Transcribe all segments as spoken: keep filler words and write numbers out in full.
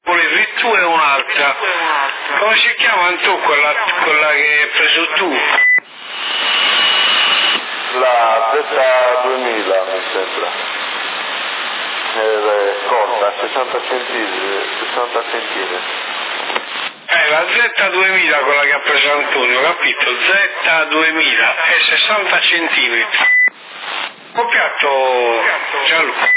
volevi tu e un'altra. Come si chiama tu quella, quella che hai preso tu? La Z duemila mi sembra. È corta, sessanta centimetri. sessanta centimetri. Eh, la Z duemila, quella che ha preso Antonio, capito? Z duemila è sessanta centimetri. Ho piatto Gianluca.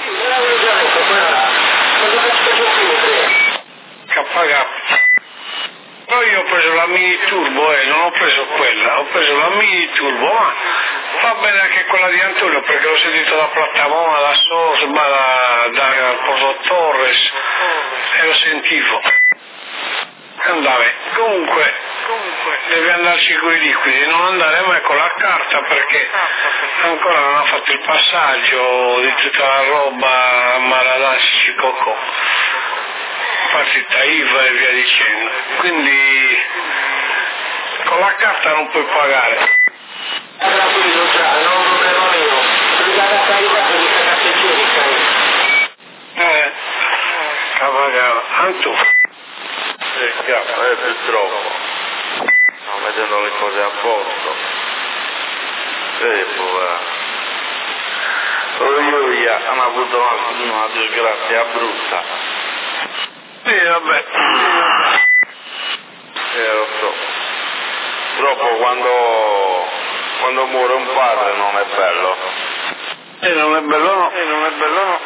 K K. Poi io ho preso la mini turbo e eh, non ho preso quella, ho preso la mini turbo, ma va bene anche quella di Antonio perché l'ho sentito da Plattamona, da Sosma, da, da Porto Torres e lo sentivo. Andava. Comunque, comunque devi andarci con i liquidi, non andare mai con la carta perché ancora non ha fatto il passaggio di tutta la roba Maradassi Cocò, partita I V A e via dicendo. Quindi con la carta non puoi pagare. Eh, cavagava. Antu. Eh, cavolo, è più troppo. Sto mettendo le cose a posto. Eh, povera. Oh, io io hanno avuto una, una disgrazia brutta. Sì, vabbè. Eh, lo so. Purtroppo quando, quando muore un padre non è bello. E eh, non è bello no. Eh, non è bello no.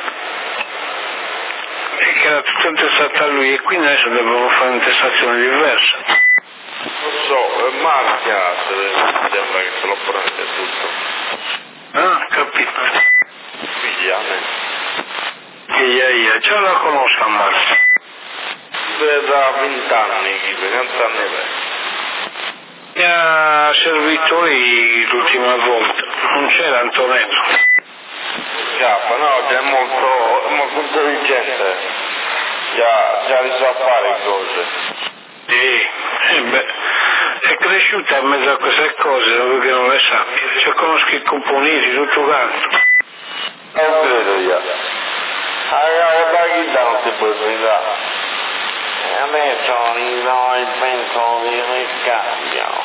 E che era tutto intestato a lui e quindi adesso dobbiamo fare un'intestazione diversa. Lo so, è Marcia, mi sembra che se lo prende tutto. Ah, capito. Figlia, me. Figlia io, già la conosco a Marcia. Beh, da vent'anni, vent'anni vecchio. Mi ha servito lì l'ultima volta, non c'era Antonello. Capa, no, che è molto, è molto intelligente, già, già li sa fare cose. Sì, eh beh, è cresciuta in mezzo a queste cose, non perché non le sappia, cioè conosco i componenti, tutto quanto. Non credo io. Allora, la chitarra non si può sfidare. E adesso noi penso di ricambio.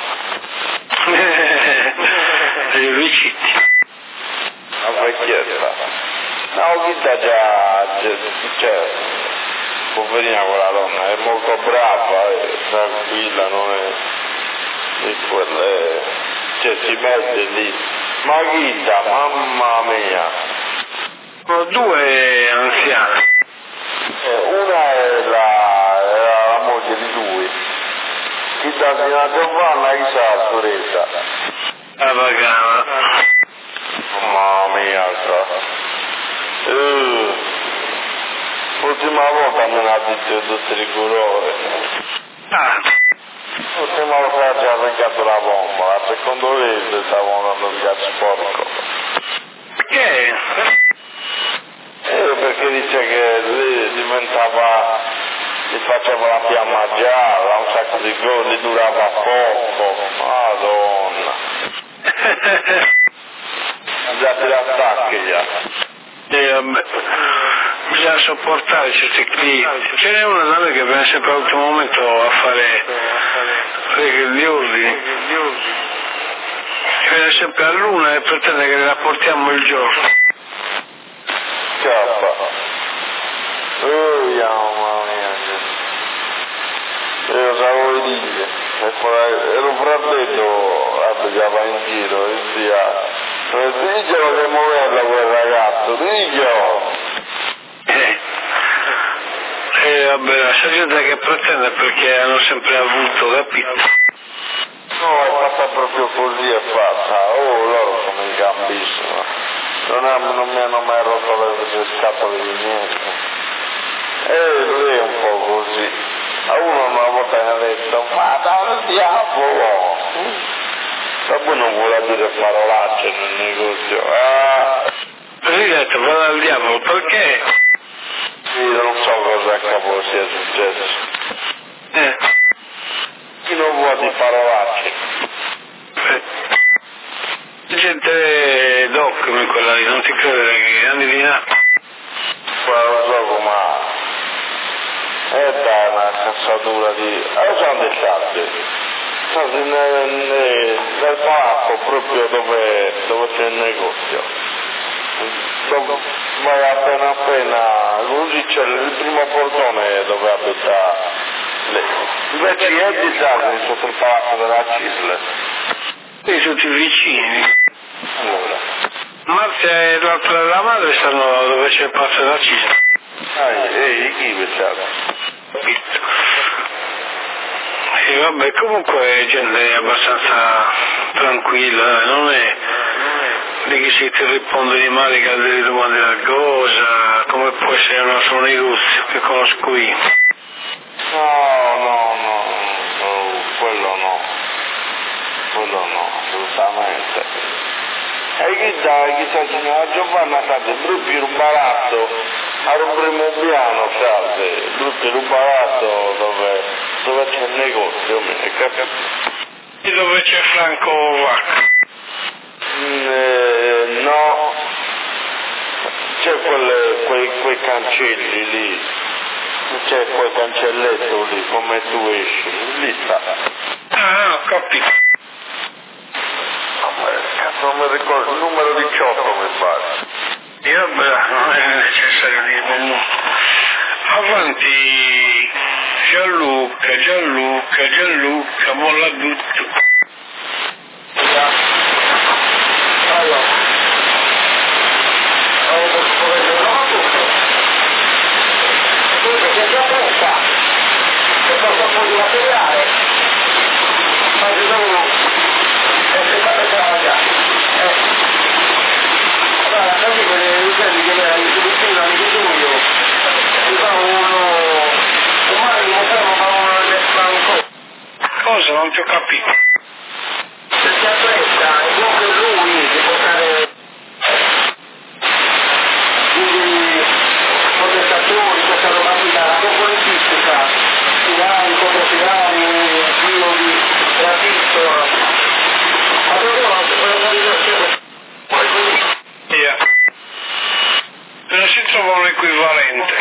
I riusciti. La vecchietta. No, chissà già, cioè, poverina quella donna, è molto brava, è tranquilla, non è di quelle, cioè si mette lì. Ma chissà, mamma mia. Sono due anziane. Eh, una è la, era la moglie di lui. Chissà, fino a Giovanna, chissà la sorella. La pagana. Mamma mia, uh, l'ultima volta me l'ha detto tutti i colori. Ah. L'ultima volta ci ha arrancato la bomba, la seconda volta stavo andando via sporco. Perché? Eh, perché dice che lui diventava, gli faceva la fiamma gialla, un sacco di cose, durava poco, madonna. Già ti attacchi già. E vabbè, bisogna sopportare certi clienti. Ce n'è una da noi che viene sempre all'ultimo momento a fare gli ordini. Viene sempre a luna e pretende che la portiamo il giorno. Cappa. Oh, mamma mia. Io sapevo dire. Ero un fratello, abitava in giro, e zia. Diglielo che muoveva quel ragazzo, diglielo! Eh, eh vabbè, la gente che pretende perché hanno sempre avuto, capito? No, è fatta proprio così, è fatta. Oh, loro sono in gambissimo. Non, hanno, non mi hanno mai rotto le, le scatole di niente. E lui è un po' così. A uno una volta mi ha detto, ma dal diavolo! Ma poi non vuole dire parolacce nel negozio. Ah. Presidente, vado al diavolo, perché? Sì, non so cosa a capo sia successo. Eh. Chi non vuole di parolacce? Eh. Gente doc come quella lì, non ti credere che anni di là. Ma non so com'è. E dai, una cazzatura di... Allora sono dei saldi. Sono nel, nel, nel palazzo proprio dove, dove c'è il negozio. Dove vai appena appena, così c'è il primo portone dove abita lei. Invece è di Zagri sotto il palazzo della Cisle. Sì, tutti vicini. Allora. Marzia e l'altra della madre stanno dove c'è il palazzo della Cisle. Ah, e chi pensate? Capito. E vabbè, comunque gente abbastanza tranquilla, non è lì che si ti risponde di male che delle domande a cosa, come può essere un altro negozio che conosco io. No, no, no, no, quello no, quello no, assolutamente. E chissà, chissà signora Giovanna Salve, proprio un baratto, a un primo piano Salve, proprio un baratto dove, dove c'è il negozio, mi capito? E dove c'è Franco Vacca? Mm, eh, no, c'è quelle, quei, quei cancelli lì, c'è quel cancelletto lì, come tu esci, lì sta. Ah, ho capito. Non mi ricordo, il numero diciotto mi pare. E vabbè, non è necessario dirlo. Avanti Gianluca, Gianluca, Gianluca, molla tutto. Allora, c'è già presa, c'è poco un po' di materiale, ma ci sono, è sempre già. Allora, così per i uccelli che mi risultino amico tuo, si fa uno, domani mi fermo a uno del franco. Cosa? Non ti ho capito. Perché a fretta, è buono per lui di portare quindi condensatore, questa roba qui, la componentistica, finali, controfinali, filo di transistor, ma proprio non si può dire Via. Non si trova un equivalente.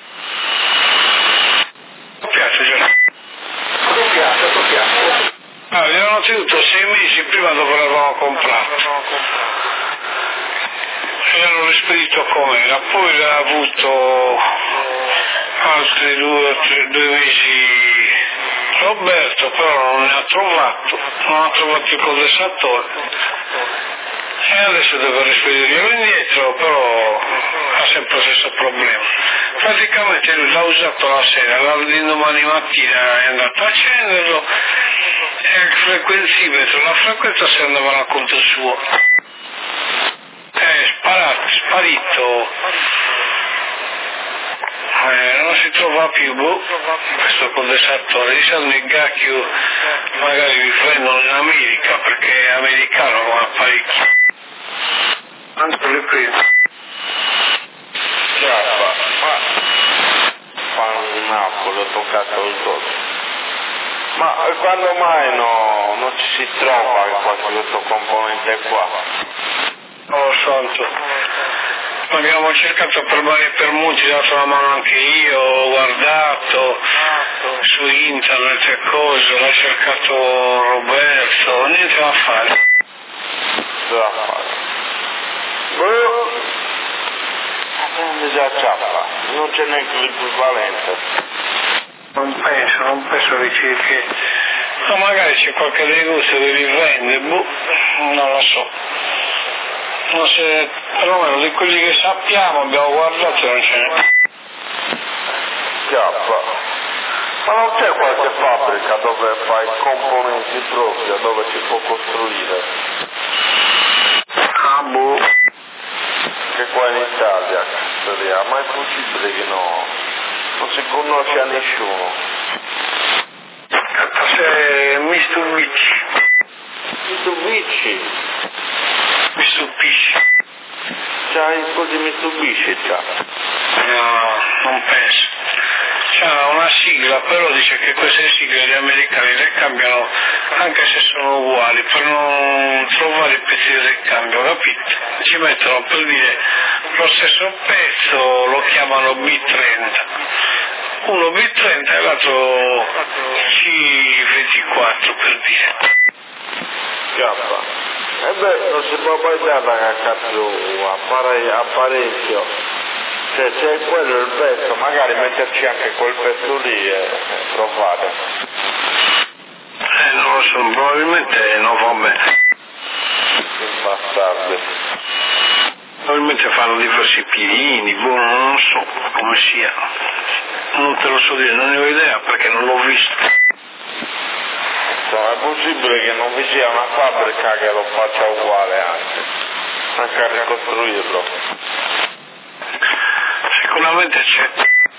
Mi piace già. mi piace, mi piace. Ah, abbiamo tenuto sei mesi prima dopo l'avevamo comprato. E l'hanno rispedito com'era, poi l'ha avuto altri due o tre, due mesi Roberto, però non ne ha trovato, non ha trovato il condensatore. E adesso devo rispedirlo indietro, però ha sempre lo stesso problema. Praticamente lui l'ha usato la sera, l'indomani mattina è andato a accenderlo e il frequenzimetro, la frequenza si andava al conto suo. È sparato, sparito, eh, non si trova più, boh, questo condensatore. Di solito il Gacchio magari vi prendono in America perché è americano come apparecchio. Tanto le prendo. Già, ma, ma un Napoli, ho toccato il tutto. Ma quando mai no, non ci si trova qualche questo componente qua? Oh santo, abbiamo cercato per vari e per molti, dato la mano anche io, ho guardato su internet e cose, l'ha cercato Roberto, niente da fare. Da fare. Boh, non mi si acciappa, non c'è neanche l'equivalente. Non penso, non penso che ci... Che... No, magari c'è qualche negozio che li vende, boh, non lo so. Non se, perlomeno di quelli che sappiamo, abbiamo guardato, non ce n'è. Chiappa. Ma non c'è qualche fabbrica dove fai componenti propri, dove si può costruire? Ah, boh. Che qua in Italia, cazzo, ma è possibile che no, non si conosce a nessuno. Se mi stupisci. Mi stupisci? Mi stupisci. C'hai un po' di Mitsubishi già? No, non penso. C'ha una sigla, però dice che queste sigle gli americani le cambiano anche se sono uguali, per non trovare i pezzi di ricambio, capito? Ci mettono per dire lo stesso pezzo, lo chiamano B trenta. uno B trenta e l'altro C ventiquattro per dire. Chiappa. E beh, non si può mai dare la cacca a parecchio. Se c'è quello il pezzo, magari metterci anche quel pezzo lì e provare. Eh, non lo so, probabilmente non va bene. Che bastardi. Probabilmente fanno diversi piedini, boh, non so come sia. Non te lo so dire, non ne ho idea perché non l'ho visto. No, è possibile che non vi sia una fabbrica che lo faccia uguale anche, anche a ricostruirlo. Sicuramente c'è.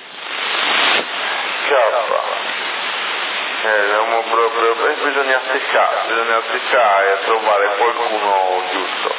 Chiappa. Eh, proprio, eh, bisogna sticcare, bisogna sticcare e trovare qualcuno giusto.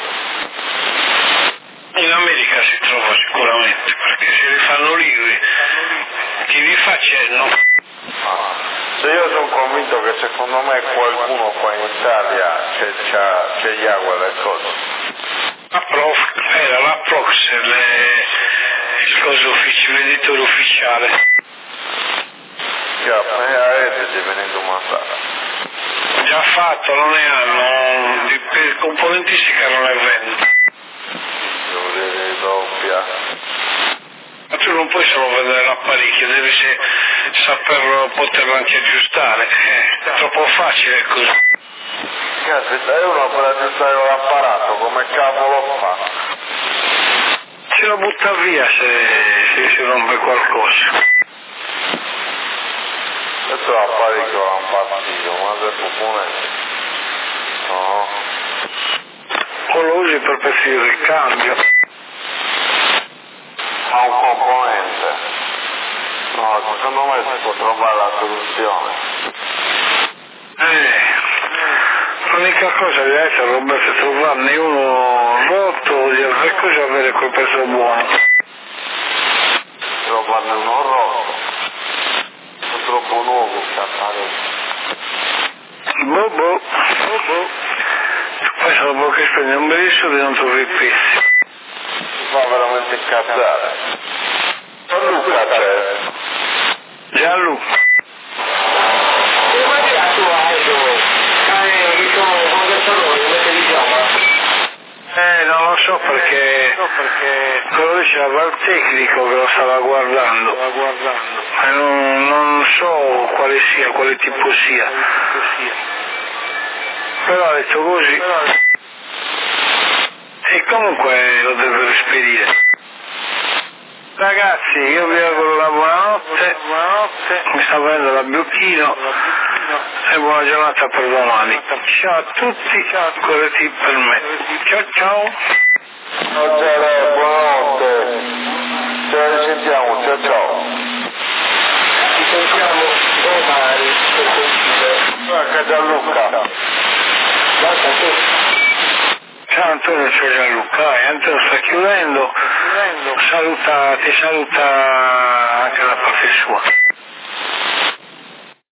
In America si trova sicuramente, perché se li fanno lì, chi li fa c'è, no? Ah, se io sono convinto che secondo me qualcuno qua in Italia c'è, c'è, c'è già quelle cose. La Prof, era la Prox, le, il coso ufficiale, l'editore ufficiale. Chiappa, e a Edge venendo mandato. Già fatto, non ne hanno, di, per componentistica non ne vendono. Devo dire doppia. Ma tu non puoi solo vedere l'apparecchio, devi se, saper poterlo anche aggiustare, eh, è troppo facile così. Caspita, e uno per aggiustare l'apparato, come cavolo fa? Se lo butta via se, se si rompe qualcosa. Questo l'apparecchio è un fastidio, ma è componente. No. O lo usi per pezzi di ricambio. Ha un componente. No, secondo me si può trovare la soluzione. Eh, l'unica cosa che è Roberto è trovarne uno rotto o di altre cose avere quel pezzo buono. Trovarne uno rotto. È troppo nuovo scappare. Boh boh, boh boh. Poi dopo che spendi un bel soldi non trovi i pezzi. Si fa veramente incazzare. Gianluca c'è. Gianluca. Eh, non lo so perché, perché quello lì c'era il tecnico che lo stava guardando, e non, non so quale sia, quale tipo sia, però ha detto così, e comunque lo deve rispedire. Ragazzi, io vi auguro la buonanotte, buonanotte, mi sta venendo l'abbiocchino e buona giornata per domani. Ciao a tutti, corretti per me. Ciao ciao. Ciao Gianluca, buonanotte. Ci risentiamo, ciao ciao. Ci sentiamo domani per coincidere. Guarda Gianluca. Guarda tu. Ciao Antonio, ciao Gianluca, e Antonio sta chiudendo, saluta, ti saluta anche da parte sua.